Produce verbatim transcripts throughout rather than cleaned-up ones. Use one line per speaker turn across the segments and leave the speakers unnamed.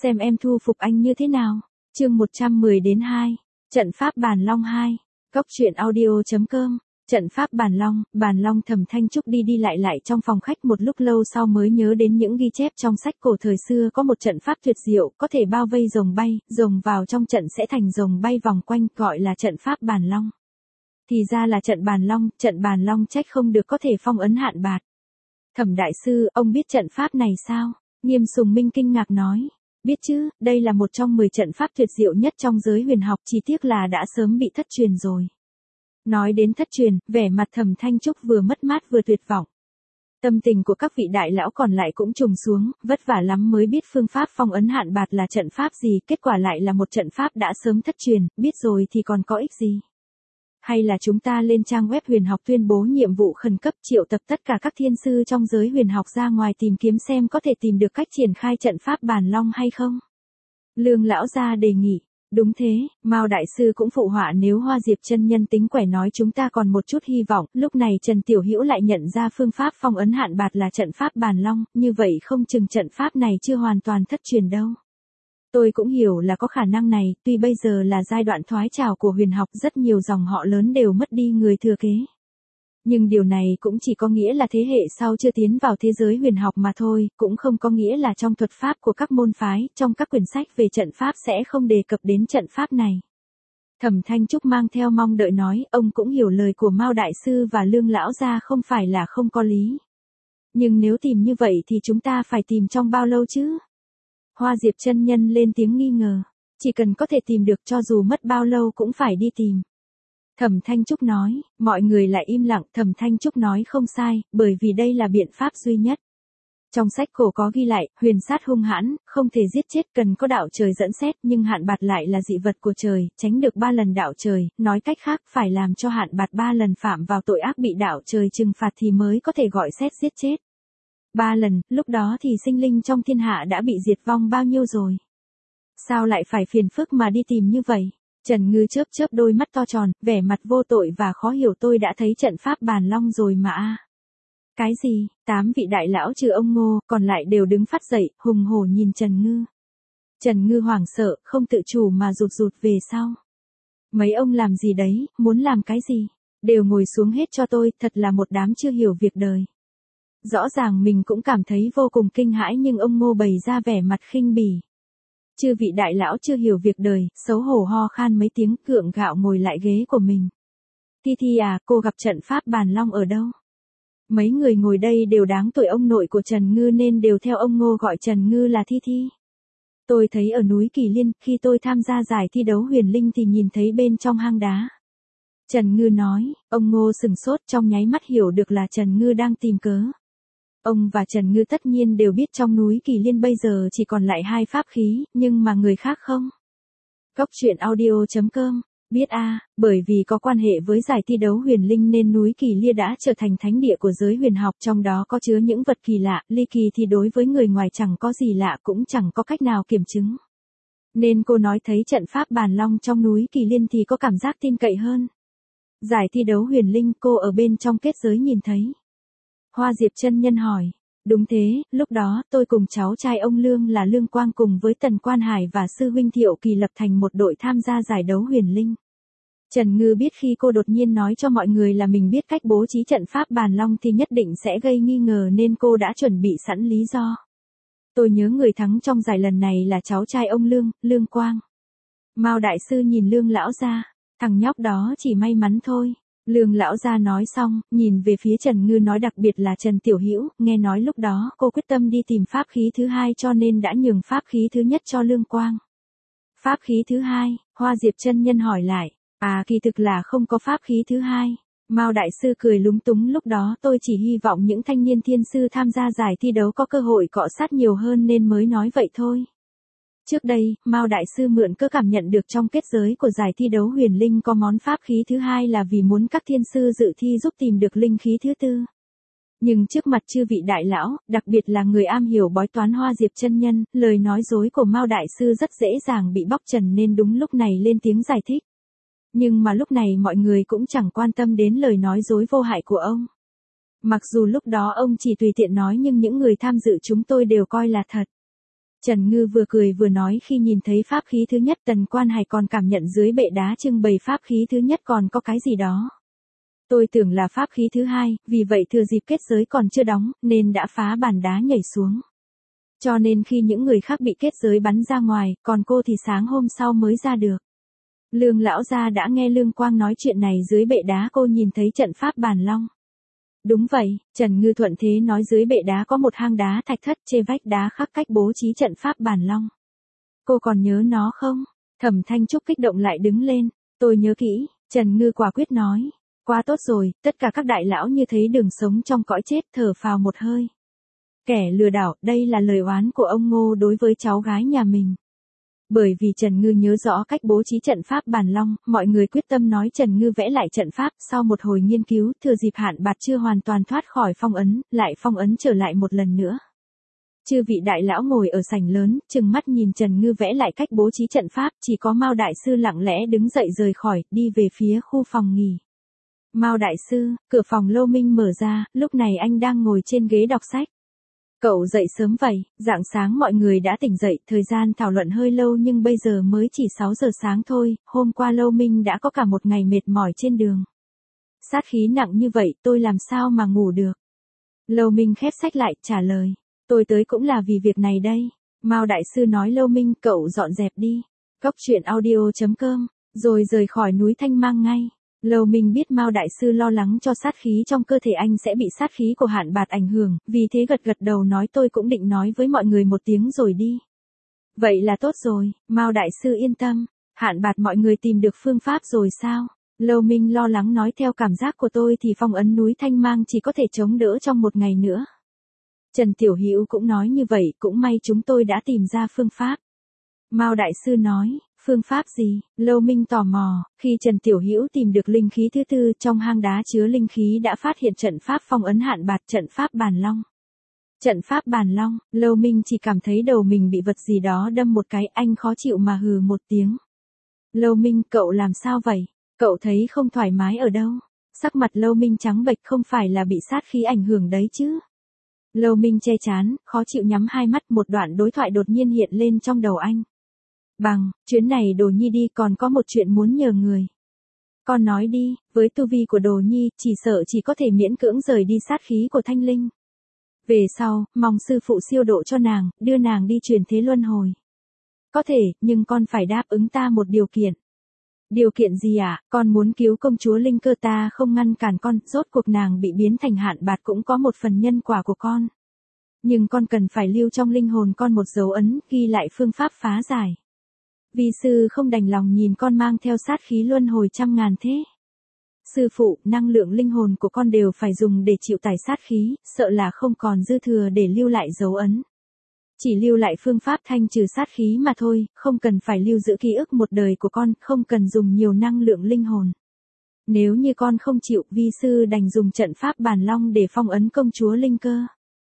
xem em thu phục anh như thế nào. Chương một trăm mười đến hai. Trận pháp Bàn Long hai. Góc truyện audio chấm com. Trận pháp Bàn Long, Bàn Long Thẩm Thanh Trúc đi đi lại lại trong phòng khách một lúc lâu sau mới nhớ đến những ghi chép trong sách cổ thời xưa có một trận pháp tuyệt diệu, có thể bao vây rồng bay, rồng vào trong trận sẽ thành rồng bay vòng quanh, gọi là trận pháp Bàn Long. Thì ra là trận Bàn Long, trận Bàn Long trách không được có thể phong ấn hạn bạt. Thẩm đại sư, ông biết trận pháp này sao? Nghiêm Sùng Minh kinh ngạc nói. Biết chứ, đây là một trong mười trận pháp tuyệt diệu nhất trong giới huyền học, chỉ tiếc là đã sớm bị thất truyền rồi. Nói đến thất truyền, vẻ mặt Thẩm Thanh Trúc vừa mất mát vừa tuyệt vọng. Tâm tình của các vị đại lão còn lại cũng trùng xuống, vất vả lắm mới biết phương pháp phong ấn hạn bạt là trận pháp gì, kết quả lại là một trận pháp đã sớm thất truyền, biết rồi thì còn có ích gì. Hay là chúng ta lên trang web huyền học tuyên bố nhiệm vụ khẩn cấp, triệu tập tất cả các thiên sư trong giới huyền học ra ngoài tìm kiếm xem có thể tìm được cách triển khai trận pháp Bàn Long hay không? Lương lão gia đề nghị. Đúng thế, Mao đại sư cũng phụ họa, nếu Hoa Diệp chân nhân tính quẻ nói chúng ta còn một chút hy vọng. Lúc này Trần Tiểu Hữu lại nhận ra phương pháp phong ấn hạn bạt là trận pháp Bàn Long, như vậy không chừng trận pháp này chưa hoàn toàn thất truyền đâu. Tôi cũng hiểu là có khả năng này, tuy bây giờ là giai đoạn thoái trào của huyền học, rất nhiều dòng họ lớn đều mất đi người thừa kế. Nhưng điều này cũng chỉ có nghĩa là thế hệ sau chưa tiến vào thế giới huyền học mà thôi, cũng không có nghĩa là trong thuật pháp của các môn phái, trong các quyển sách về trận pháp sẽ không đề cập đến trận pháp này. Thẩm Thanh Trúc mang theo mong đợi nói, ông cũng hiểu lời của Mao đại sư và Lương lão gia không phải là không có lý. Nhưng nếu tìm như vậy thì chúng ta phải tìm trong bao lâu chứ? Hoa Diệp chân nhân lên tiếng nghi ngờ, chỉ cần có thể tìm được cho dù mất bao lâu cũng phải đi tìm. Thẩm Thanh Trúc nói, mọi người lại im lặng. Thẩm Thanh Trúc nói không sai, bởi vì đây là biện pháp duy nhất. Trong sách cổ có ghi lại, huyền sát hung hãn, không thể giết chết, cần có đạo trời dẫn xét, nhưng hạn bạt lại là dị vật của trời, tránh được ba lần đạo trời, nói cách khác phải làm cho hạn bạt ba lần phạm vào tội ác bị đạo trời trừng phạt thì mới có thể gọi xét giết chết. Ba lần, lúc đó thì sinh linh trong thiên hạ đã bị diệt vong bao nhiêu rồi? Sao lại phải phiền phức mà đi tìm như vậy? Trần Ngư chớp chớp đôi mắt to tròn, vẻ mặt vô tội và khó hiểu, tôi đã thấy trận pháp Bàn Long rồi mà a. Cái gì? Tám vị đại lão trừ ông Ngô, còn lại đều đứng phát dậy, hùng hổ nhìn Trần Ngư. Trần Ngư hoảng sợ, không tự chủ mà rụt rụt về sau. Mấy ông làm gì đấy, muốn làm cái gì? Đều ngồi xuống hết cho tôi, thật là một đám chưa hiểu việc đời. Rõ ràng mình cũng cảm thấy vô cùng kinh hãi nhưng ông Ngô bày ra vẻ mặt khinh bỉ. Chư vị đại lão chưa hiểu việc đời, xấu hổ ho khan mấy tiếng, gượng gạo ngồi lại ghế của mình. Thi Thi à, cô gặp trận pháp Bàn Long ở đâu? Mấy người ngồi đây đều đáng tuổi ông nội của Trần Ngư nên đều theo ông Ngô gọi Trần Ngư là Thi Thi. Tôi thấy ở núi Kỳ Liên, khi tôi tham gia giải thi đấu huyền linh thì nhìn thấy bên trong hang đá. Trần Ngư nói, ông Ngô sừng sốt, trong nháy mắt hiểu được là Trần Ngư đang tìm cớ. Ông và Trần Ngư tất nhiên đều biết trong núi Kỳ Liên bây giờ chỉ còn lại hai pháp khí, nhưng mà người khác không. Góc truyện audio chấm com. Biết a, à, bởi vì có quan hệ với giải thi đấu huyền linh nên núi Kỳ Liên đã trở thành thánh địa của giới huyền học, trong đó có chứa những vật kỳ lạ, ly kỳ thì đối với người ngoài chẳng có gì lạ, cũng chẳng có cách nào kiểm chứng. Nên cô nói thấy trận pháp Bàn Long trong núi Kỳ Liên thì có cảm giác tin cậy hơn. Giải thi đấu huyền linh cô ở bên trong kết giới nhìn thấy. Hoa Diệp chân nhân hỏi, đúng thế, lúc đó tôi cùng cháu trai ông Lương là Lương Quang cùng với Tần Quan Hải và sư huynh Thiệu Kỳ lập thành một đội tham gia giải đấu huyền linh. Trần Ngư biết khi cô đột nhiên nói cho mọi người là mình biết cách bố trí trận pháp Bàn Long thì nhất định sẽ gây nghi ngờ nên cô đã chuẩn bị sẵn lý do. Tôi nhớ người thắng trong giải lần này là cháu trai ông Lương, Lương Quang. Mao đại sư nhìn Lương lão gia, thằng nhóc đó chỉ may mắn thôi. Lương lão gia nói xong, nhìn về phía Trần Ngư nói đặc biệt là Trần Tiểu Hữu, nghe nói lúc đó cô quyết tâm đi tìm pháp khí thứ hai cho nên đã nhường pháp khí thứ nhất cho Lương Quang. Pháp khí thứ hai, Hoa Diệp chân nhân hỏi lại, à kỳ thực là không có pháp khí thứ hai. Mao đại sư cười lúng túng, lúc đó tôi chỉ hy vọng những thanh niên thiên sư tham gia giải thi đấu có cơ hội cọ sát nhiều hơn nên mới nói vậy thôi. Trước đây, Mao đại sư mượn cơ cảm nhận được trong kết giới của giải thi đấu huyền linh có món pháp khí thứ hai là vì muốn các thiên sư dự thi giúp tìm được linh khí thứ tư. Nhưng trước mặt chư vị đại lão, đặc biệt là người am hiểu bói toán Hoa Diệp chân nhân, lời nói dối của Mao đại sư rất dễ dàng bị bóc trần nên đúng lúc này lên tiếng giải thích. Nhưng mà lúc này mọi người cũng chẳng quan tâm đến lời nói dối vô hại của ông. Mặc dù lúc đó ông chỉ tùy tiện nói nhưng những người tham dự chúng tôi đều coi là thật. Trần Ngư vừa cười vừa nói khi nhìn thấy pháp khí thứ nhất Tần Quan Hải còn cảm nhận dưới bệ đá trưng bày pháp khí thứ nhất còn có cái gì đó. Tôi tưởng là pháp khí thứ hai, vì vậy thừa dịp kết giới còn chưa đóng, nên đã phá bàn đá nhảy xuống. Cho nên khi những người khác bị kết giới bắn ra ngoài, còn cô thì sáng hôm sau mới ra được. Lương lão gia đã nghe Lương Quang nói chuyện này dưới bệ đá cô nhìn thấy trận pháp bàn long. Đúng vậy, Trần Ngư thuận thế nói dưới bệ đá có một hang đá thạch thất chê vách đá khắc cách bố trí trận pháp bàn long. Cô còn nhớ nó không? Thẩm Thanh Trúc kích động lại đứng lên. Tôi nhớ kỹ, Trần Ngư quả quyết nói. Quá tốt rồi, tất cả các đại lão như thấy đường sống trong cõi chết thở phào một hơi. Kẻ lừa đảo, đây là lời oán của ông Ngô đối với cháu gái nhà mình. Bởi vì Trần Ngư nhớ rõ cách bố trí trận pháp bàn long, mọi người quyết tâm nói Trần Ngư vẽ lại trận pháp, sau một hồi nghiên cứu, thừa dịp Hạn Bạt chưa hoàn toàn thoát khỏi phong ấn, lại phong ấn trở lại một lần nữa. Chư vị đại lão ngồi ở sảnh lớn, trừng mắt nhìn Trần Ngư vẽ lại cách bố trí trận pháp, chỉ có Mao đại sư lặng lẽ đứng dậy rời khỏi, đi về phía khu phòng nghỉ. Mao đại sư, cửa phòng Lâu Minh mở ra, lúc này anh đang ngồi trên ghế đọc sách. Cậu dậy sớm vậy, rạng sáng mọi người đã tỉnh dậy, thời gian thảo luận hơi lâu nhưng bây giờ mới chỉ sáu giờ sáng thôi, hôm qua Lâu Minh đã có cả một ngày mệt mỏi trên đường. Sát khí nặng như vậy tôi làm sao mà ngủ được. Lâu Minh khép sách lại, trả lời. Tôi tới cũng là vì việc này đây. Mao đại sư nói Lâu Minh cậu dọn dẹp đi. Cốc truyện audio chấm com, rồi rời khỏi núi Thanh Mang ngay. Lâu Minh biết Mao đại sư lo lắng cho sát khí trong cơ thể anh sẽ bị sát khí của Hạn Bạt ảnh hưởng, vì thế gật gật đầu nói tôi cũng định nói với mọi người một tiếng rồi đi. Vậy là tốt rồi, Mao đại sư yên tâm, Hạn Bạt mọi người tìm được phương pháp rồi sao? Lâu Minh lo lắng nói theo cảm giác của tôi thì phong ấn núi Thanh Mang chỉ có thể chống đỡ trong một ngày nữa. Trần Tiểu Hữu cũng nói như vậy, cũng may chúng tôi đã tìm ra phương pháp. Mao đại sư nói. Phương pháp gì? Lâu Minh tò mò, khi Trần Tiểu Hữu tìm được linh khí thứ tư trong hang đá chứa linh khí đã phát hiện trận pháp phong ấn Hạn Bạt trận pháp bàn long. Trận pháp bàn long, Lâu Minh chỉ cảm thấy đầu mình bị vật gì đó đâm một cái, anh khó chịu mà hừ một tiếng. Lâu Minh cậu làm sao vậy? Cậu thấy không thoải mái ở đâu? Sắc mặt Lâu Minh trắng bệch không phải là bị sát khí ảnh hưởng đấy chứ? Lâu Minh che chán, khó chịu nhắm hai mắt một đoạn đối thoại đột nhiên hiện lên trong đầu anh. Bằng, chuyến này Đồ Nhi đi còn có một chuyện muốn nhờ người. Con nói đi, với tu vi của Đồ Nhi, chỉ sợ chỉ có thể miễn cưỡng rời đi sát khí của Thanh Linh. Về sau, mong sư phụ siêu độ cho nàng, đưa nàng đi chuyển thế luân hồi. Có thể, nhưng con phải đáp ứng ta một điều kiện. Điều kiện gì ạ? À? Con muốn cứu công chúa Linh Cơ ta không ngăn cản con, rốt cuộc nàng bị biến thành Hạn Bạt cũng có một phần nhân quả của con. Nhưng con cần phải lưu trong linh hồn con một dấu ấn, ghi lại phương pháp phá giải. Vi sư không đành lòng nhìn con mang theo sát khí luân hồi trăm ngàn thế. Sư phụ, năng lượng linh hồn của con đều phải dùng để chịu tải sát khí, sợ là không còn dư thừa để lưu lại dấu ấn. Chỉ lưu lại phương pháp thanh trừ sát khí mà thôi, không cần phải lưu giữ ký ức một đời của con, không cần dùng nhiều năng lượng linh hồn. Nếu như con không chịu, vi sư đành dùng trận pháp bàn long để phong ấn công chúa Linh Cơ.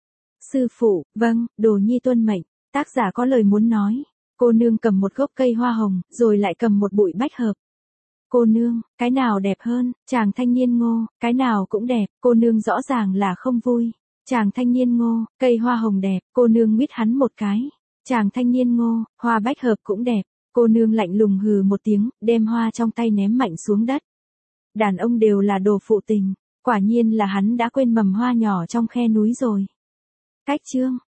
Sư phụ, vâng, Đồ Nhi tuân mệnh, tác giả có lời muốn nói. Cô nương cầm một gốc cây hoa hồng, rồi lại cầm một bụi bách hợp. Cô nương, cái nào đẹp hơn? Chàng thanh niên ngô, cái nào cũng đẹp, cô nương rõ ràng là không vui. Chàng thanh niên ngô, cây hoa hồng đẹp, cô nương nguyết hắn một cái. Chàng thanh niên ngô, hoa bách hợp cũng đẹp, cô nương lạnh lùng hừ một tiếng, đem hoa trong tay ném mạnh xuống đất. Đàn ông đều là đồ phụ tình, quả nhiên là hắn đã quên mầm hoa nhỏ trong khe núi rồi. Cách chương